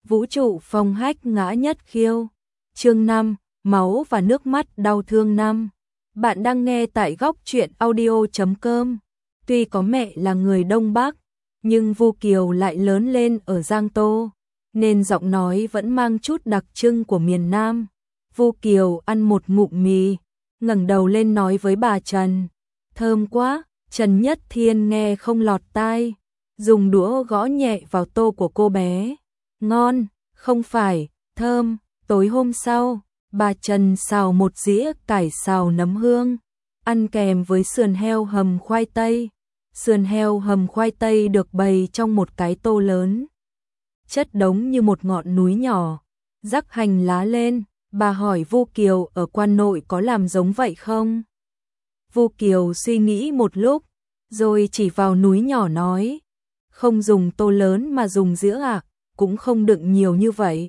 Vũ trụ phong hách ngã nhất khiêu. Chương 5, máu và nước mắt đau thương 5. Bạn đang nghe tại góc truyện audio.com. Tuy có mẹ là người Đông Bắc, nhưng Vu Kiều lại lớn lên ở Giang Tô, nên giọng nói vẫn mang chút đặc trưng của miền Nam. Vu Kiều ăn một ngụm mì, ngẩng đầu lên nói với bà Trần. Thơm quá. Trần Nhất Thiên nghe không lọt tai, dùng đũa gõ nhẹ vào tô của cô bé. Ngon, không phải, thơm. Tối hôm sau, bà Trần xào một dĩa cải xào nấm hương, ăn kèm với sườn heo hầm khoai tây. Sườn heo hầm khoai tây được bày trong một cái tô lớn, chất đống như một ngọn núi nhỏ. Rắc hành lá lên, bà hỏi Vu Kiều ở Quan Nội có làm giống vậy không? Vu Kiều suy nghĩ một lúc, rồi chỉ vào núi nhỏ nói, không dùng tô lớn mà dùng dĩa à, cũng không đựng nhiều như vậy.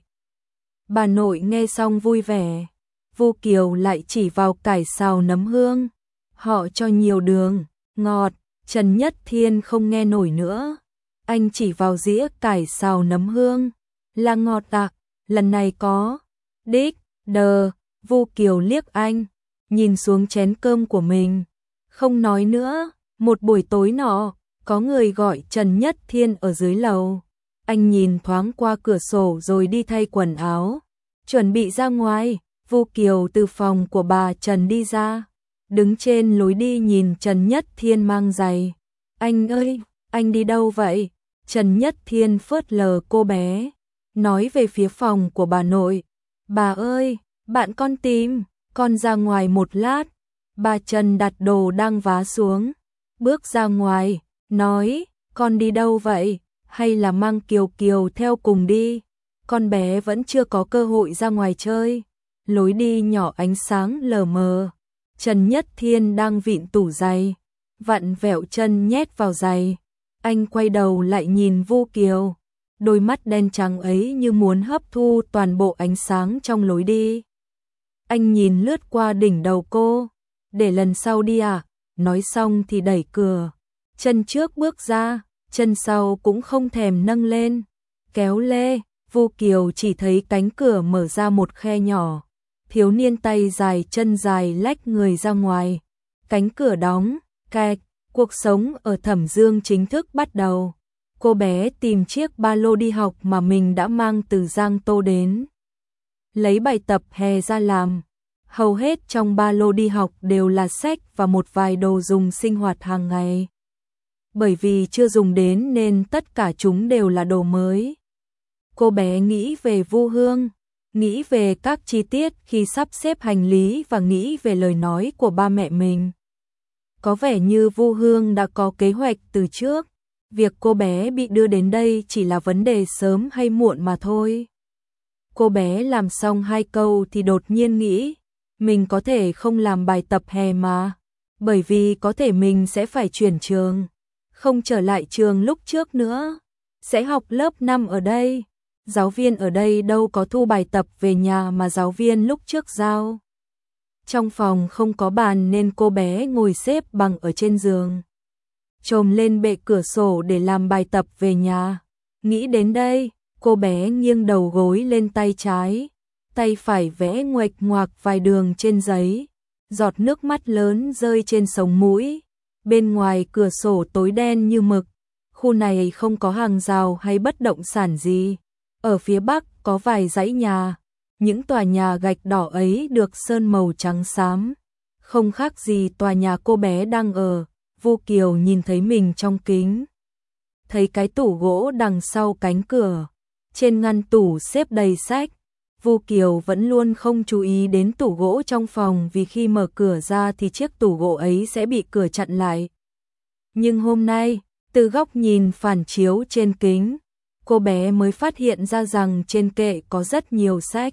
Bà nội nghe xong vui vẻ. Vu Kiều lại chỉ vào cải xào nấm hương, họ cho nhiều đường, ngọt. Trần Nhất Thiên không nghe nổi nữa. Anh chỉ vào dĩa cải xào nấm hương, là ngọt à, lần này có đích đờ. Vu Kiều liếc anh, nhìn xuống chén cơm của mình, không nói nữa. Một buổi tối nọ, có người gọi Trần Nhất Thiên ở dưới lầu. Anh nhìn thoáng qua cửa sổ rồi đi thay quần áo, chuẩn bị ra ngoài. Vu Kiều từ phòng của bà Trần đi ra, đứng trên lối đi nhìn Trần Nhất Thiên mang giày. Anh ơi, anh đi đâu vậy? Trần Nhất Thiên phớt lờ cô bé, nói về phía phòng của bà nội. Bà ơi, bạn con tìm, con ra ngoài một lát. Bà Trần đặt đồ đang vá xuống, bước ra ngoài, nói, con đi đâu vậy? Hay là mang Kiều Kiều theo cùng đi? Con bé vẫn chưa có cơ hội ra ngoài chơi. Lối đi nhỏ ánh sáng lờ mờ. Trần Nhất Thiên đang vịn tủ giày, vặn vẹo chân nhét vào giày. Anh quay đầu lại nhìn Vu Kiều, đôi mắt đen trắng ấy như muốn hấp thu toàn bộ ánh sáng trong lối đi. Anh nhìn lướt qua đỉnh đầu cô, để lần sau đi à? Nói xong thì đẩy cửa, chân trước bước ra, chân sau cũng không thèm nâng lên. Kéo lê, Vu Kiều chỉ thấy cánh cửa mở ra một khe nhỏ. Thiếu niên tay dài chân dài lách người ra ngoài. Cánh cửa đóng, kẹt, cuộc sống ở Thẩm Dương chính thức bắt đầu. Cô bé tìm chiếc ba lô đi học mà mình đã mang từ Giang Tô đến, lấy bài tập hè ra làm. Hầu hết trong ba lô đi học đều là sách và một vài đồ dùng sinh hoạt hàng ngày. Bởi vì chưa dùng đến nên tất cả chúng đều là đồ mới. Cô bé nghĩ về Vu Hương, nghĩ về các chi tiết khi sắp xếp hành lý và nghĩ về lời nói của ba mẹ mình. Có vẻ như Vu Hương đã có kế hoạch từ trước. Việc cô bé bị đưa đến đây chỉ là vấn đề sớm hay muộn mà thôi. Cô bé làm xong 2 câu thì đột nhiên nghĩ, mình có thể không làm bài tập hè mà. Bởi vì có thể mình sẽ phải chuyển trường, không trở lại trường lúc trước nữa, sẽ học lớp 5 ở đây. Giáo viên ở đây đâu có thu bài tập về nhà mà giáo viên lúc trước giao. Trong phòng không có bàn nên cô bé ngồi xếp bằng ở trên giường, chồm lên bệ cửa sổ để làm bài tập về nhà. Nghĩ đến đây, cô bé nghiêng đầu gối lên tay trái, tay phải vẽ nguệch ngoạc vài đường trên giấy. Giọt nước mắt lớn rơi trên sống mũi. Bên ngoài cửa sổ tối đen như mực. Khu này không có hàng rào hay bất động sản gì. Ở phía bắc có vài dãy nhà. Những tòa nhà gạch đỏ ấy được sơn màu trắng xám, không khác gì tòa nhà cô bé đang ở. Vu Kiều nhìn thấy mình trong kính, thấy cái tủ gỗ đằng sau cánh cửa. Trên ngăn tủ xếp đầy sách. Vu Kiều vẫn luôn không chú ý đến tủ gỗ trong phòng vì khi mở cửa ra thì chiếc tủ gỗ ấy sẽ bị cửa chặn lại. Nhưng hôm nay, từ góc nhìn phản chiếu trên kính, cô bé mới phát hiện ra rằng trên kệ có rất nhiều sách.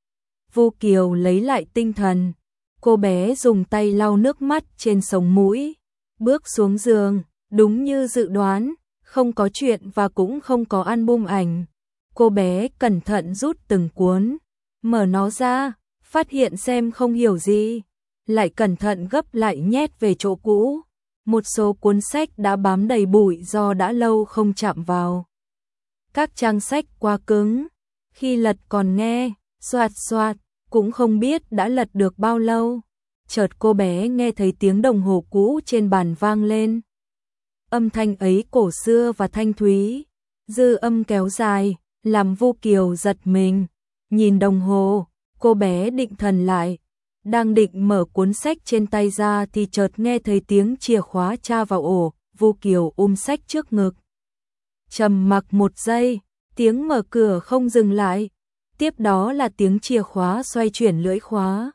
Vu Kiều lấy lại tinh thần, cô bé dùng tay lau nước mắt trên sống mũi, bước xuống giường. Đúng như dự đoán, không có chuyện và cũng không có album ảnh. Cô bé cẩn thận rút từng cuốn, mở nó ra, phát hiện xem không hiểu gì, lại cẩn thận gấp lại nhét về chỗ cũ. Một số cuốn sách đã bám đầy bụi do đã lâu không chạm vào. Các trang sách quá cứng, Khi lật còn nghe, xoạt xoạt, cũng không biết đã lật được bao lâu. Chợt cô bé nghe thấy tiếng đồng hồ cũ trên bàn vang lên. Âm thanh ấy cổ xưa và thanh thúy, dư âm kéo dài, làm Vu Kiều giật mình. Nhìn đồng hồ, cô bé định thần lại. Đang định mở cuốn sách trên tay ra thì chợt nghe thấy tiếng chìa khóa tra vào ổ. Vu Kiều sách trước ngực. Trầm mặc một giây, tiếng mở cửa không dừng lại. Tiếp đó là tiếng chìa khóa xoay chuyển lưỡi khóa.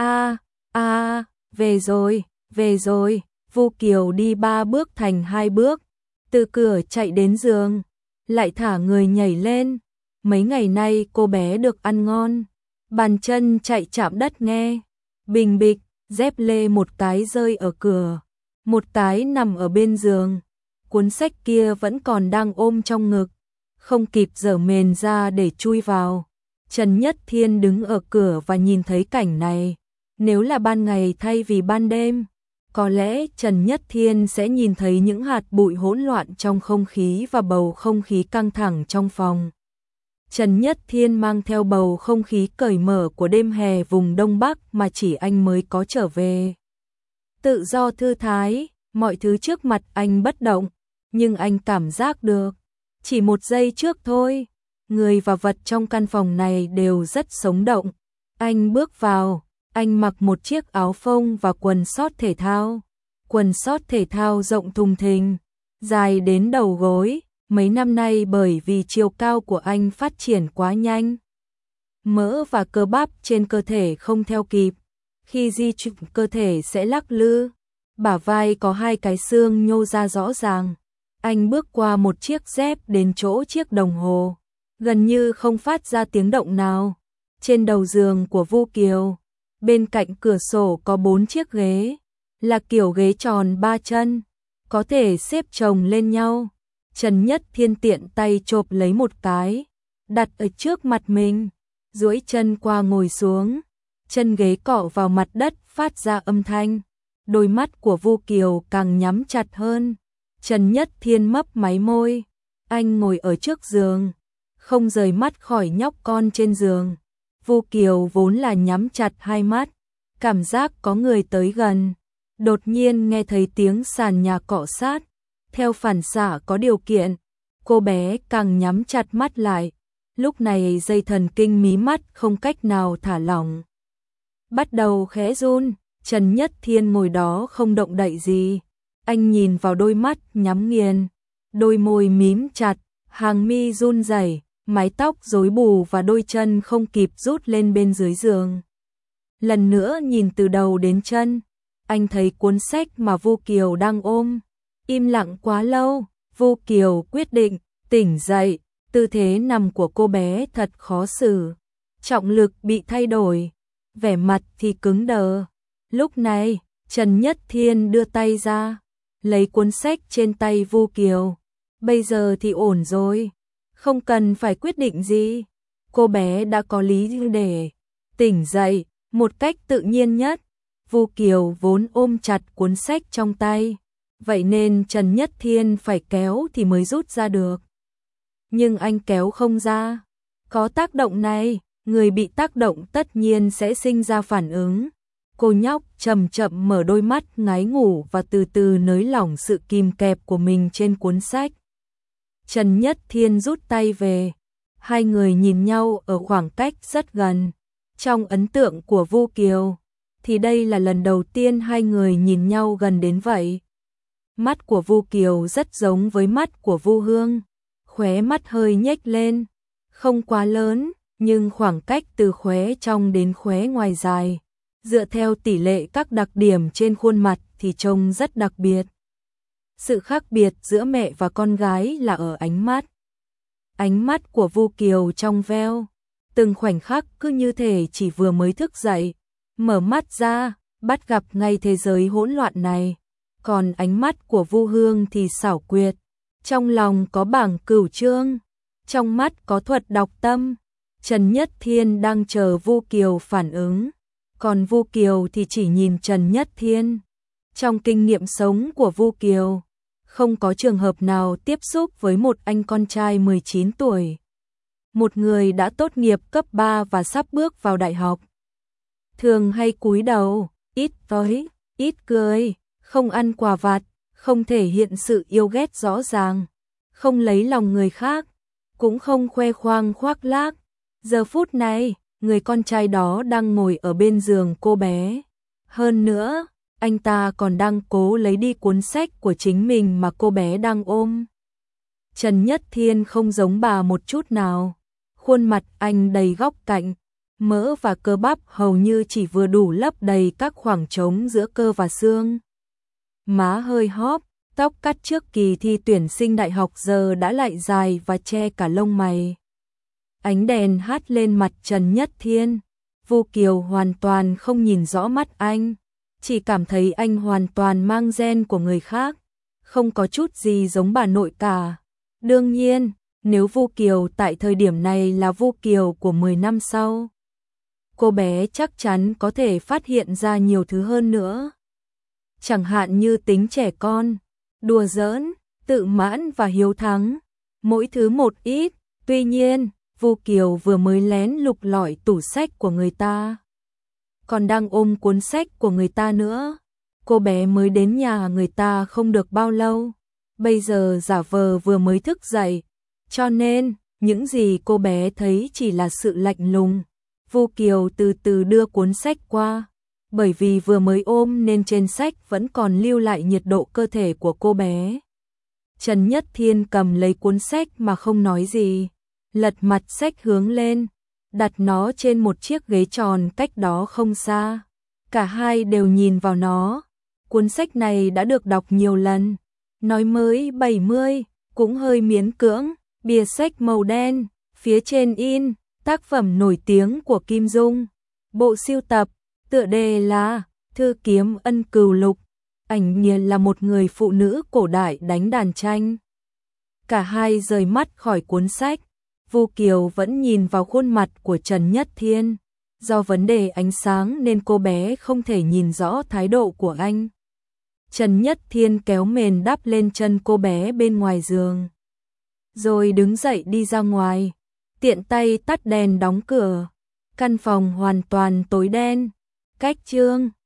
Về rồi, về rồi. Vu Kiều đi 3 bước thành 2 bước, từ cửa chạy đến giường, lại thả người nhảy lên. Mấy ngày nay cô bé được ăn ngon, bàn chân chạy chạm đất nghe. Bình bịch, dép lê một cái rơi ở cửa, một cái nằm ở bên giường. Cuốn sách kia vẫn còn đang ôm trong ngực, không kịp giở mền ra để chui vào. Trần Nhất Thiên đứng ở cửa và nhìn thấy cảnh này. Nếu là ban ngày thay vì ban đêm, có lẽ Trần Nhất Thiên sẽ nhìn thấy những hạt bụi hỗn loạn trong không khí và bầu không khí căng thẳng trong phòng. Trần Nhất Thiên mang theo bầu không khí cởi mở của đêm hè vùng Đông Bắc mà chỉ anh mới có trở về. Tự do thư thái, mọi thứ trước mặt anh bất động, nhưng anh cảm giác được, chỉ một giây trước thôi, người và vật trong căn phòng này đều rất sống động. Anh bước vào, anh mặc một chiếc áo phông và quần sót thể thao. Quần sót thể thao rộng thùng thình, dài đến đầu gối. Mấy năm nay bởi vì chiều cao của anh phát triển quá nhanh, mỡ và cơ bắp trên cơ thể không theo kịp. Khi di chuyển cơ thể sẽ lắc lư, bả vai có 2 cái xương nhô ra rõ ràng. Anh bước qua một chiếc dép đến chỗ chiếc đồng hồ, gần như không phát ra tiếng động nào. Trên đầu giường của Vu Kiều, bên cạnh cửa sổ có 4 chiếc ghế, là kiểu ghế tròn 3 chân, có thể xếp chồng lên nhau. Trần Nhất Thiên tiện tay chộp lấy một cái, đặt ở trước mặt mình, duỗi chân qua ngồi xuống, chân ghế cọ vào mặt đất phát ra âm thanh. Đôi mắt của Vu Kiều càng nhắm chặt hơn. Trần Nhất Thiên mấp máy môi, anh ngồi ở trước giường, không rời mắt khỏi nhóc con trên giường. Vu Kiều vốn là nhắm chặt 2 mắt, cảm giác có người tới gần, đột nhiên nghe thấy tiếng sàn nhà cọ sát. Theo phản xạ có điều kiện, cô bé càng nhắm chặt mắt lại. Lúc này dây thần kinh mí mắt không cách nào thả lỏng, bắt đầu khẽ run. Trần Nhất Thiên ngồi đó không động đậy gì. Anh nhìn vào đôi mắt nhắm nghiền, đôi môi mím chặt, hàng mi run rẩy, mái tóc rối bù và đôi chân không kịp rút lên bên dưới giường. Lần nữa nhìn từ đầu đến chân, anh thấy cuốn sách mà Vu Kiều đang ôm. Im lặng quá lâu, Vu Kiều quyết định tỉnh dậy. Tư thế nằm của cô bé thật khó xử, trọng lực bị thay đổi, vẻ mặt thì cứng đờ. Lúc này, Trần Nhất Thiên đưa tay ra, lấy cuốn sách trên tay Vu Kiều. Bây giờ thì ổn rồi, không cần phải quyết định gì. Cô bé đã có lý để tỉnh dậy một cách tự nhiên nhất. Vu Kiều vốn ôm chặt cuốn sách trong tay, vậy nên Trần Nhất Thiên phải kéo thì mới rút ra được. Nhưng anh kéo không ra. Có tác động này, người bị tác động tất nhiên sẽ sinh ra phản ứng. Cô nhóc chậm chậm mở đôi mắt ngái ngủ và từ từ nới lỏng sự kìm kẹp của mình trên cuốn sách. Trần Nhất Thiên rút tay về. Hai người nhìn nhau ở khoảng cách rất gần. Trong ấn tượng của Vu Kiều, thì đây là lần đầu tiên hai người nhìn nhau gần đến vậy. Mắt của Vu Kiều rất giống với mắt của Vu Hương, khóe mắt hơi nhếch lên, không quá lớn, nhưng khoảng cách từ khóe trong đến khóe ngoài dài, dựa theo tỷ lệ các đặc điểm trên khuôn mặt thì trông rất đặc biệt. Sự khác biệt giữa mẹ và con gái là ở ánh mắt. Ánh mắt của Vu Kiều trong veo, từng khoảnh khắc cứ như thể chỉ vừa mới thức dậy, mở mắt ra, bắt gặp ngay thế giới hỗn loạn này. Còn ánh mắt của Vu Hương thì xảo quyệt, trong lòng có bảng cửu chương, trong mắt có thuật đọc tâm. Trần Nhất Thiên đang chờ Vu Kiều phản ứng, còn Vu Kiều thì chỉ nhìn Trần Nhất Thiên. Trong kinh nghiệm sống của Vu Kiều, không có trường hợp nào tiếp xúc với một anh con trai 19 tuổi. một người đã tốt nghiệp cấp 3 và sắp bước vào đại học. Thường hay cúi đầu, ít nói, ít cười, không ăn quà vặt, không thể hiện sự yêu ghét rõ ràng, không lấy lòng người khác, cũng không khoe khoang khoác lác. Giờ phút này, người con trai đó đang ngồi ở bên giường cô bé. Hơn nữa, anh ta còn đang cố lấy đi cuốn sách của chính mình mà cô bé đang ôm. Trần Nhất Thiên không giống bà một chút nào. Khuôn mặt anh đầy góc cạnh, mỡ và cơ bắp hầu như chỉ vừa đủ lấp đầy các khoảng trống giữa cơ và xương. Má hơi hóp, tóc cắt trước kỳ thi tuyển sinh đại học giờ đã lại dài và che cả lông mày. Ánh đèn hắt lên mặt Trần Nhất Thiên, Vu Kiều hoàn toàn không nhìn rõ mắt anh, chỉ cảm thấy anh hoàn toàn mang gen của người khác, không có chút gì giống bà nội cả. Đương nhiên, nếu Vu Kiều tại thời điểm này là Vu Kiều của 10 năm sau, cô bé chắc chắn có thể phát hiện ra nhiều thứ hơn nữa. Chẳng hạn như tính trẻ con, đùa giỡn, tự mãn và hiếu thắng, mỗi thứ một ít. Tuy nhiên, Vu Kiều vừa mới lén lục lọi tủ sách của người ta, còn đang ôm cuốn sách của người ta nữa. Cô bé mới đến nhà người ta không được bao lâu, bây giờ giả vờ vừa mới thức dậy, cho nên những gì cô bé thấy chỉ là sự lạnh lùng. Vu Kiều từ từ đưa cuốn sách qua, bởi vì vừa mới ôm nên trên sách vẫn còn lưu lại nhiệt độ cơ thể của cô bé. Trần Nhất Thiên cầm lấy cuốn sách mà không nói gì, lật mặt sách hướng lên, đặt nó trên một chiếc ghế tròn cách đó không xa. Cả hai đều nhìn vào nó. Cuốn sách này đã được đọc nhiều lần, nói mới 70, cũng hơi miễn cưỡng, bìa sách màu đen, phía trên in tác phẩm nổi tiếng của Kim Dung. Bộ sưu tập, tựa đề là Thư kiếm ân cừu lục, ảnh nghiền là một người phụ nữ cổ đại đánh đàn tranh. Cả hai rời mắt khỏi cuốn sách, Vu Kiều vẫn nhìn vào khuôn mặt của Trần Nhất Thiên. Do vấn đề ánh sáng nên cô bé không thể nhìn rõ thái độ của anh. Trần Nhất Thiên kéo mền đắp lên chân cô bé bên ngoài giường, rồi đứng dậy đi ra ngoài, tiện tay tắt đèn đóng cửa. Căn phòng hoàn toàn tối đen. Cách chương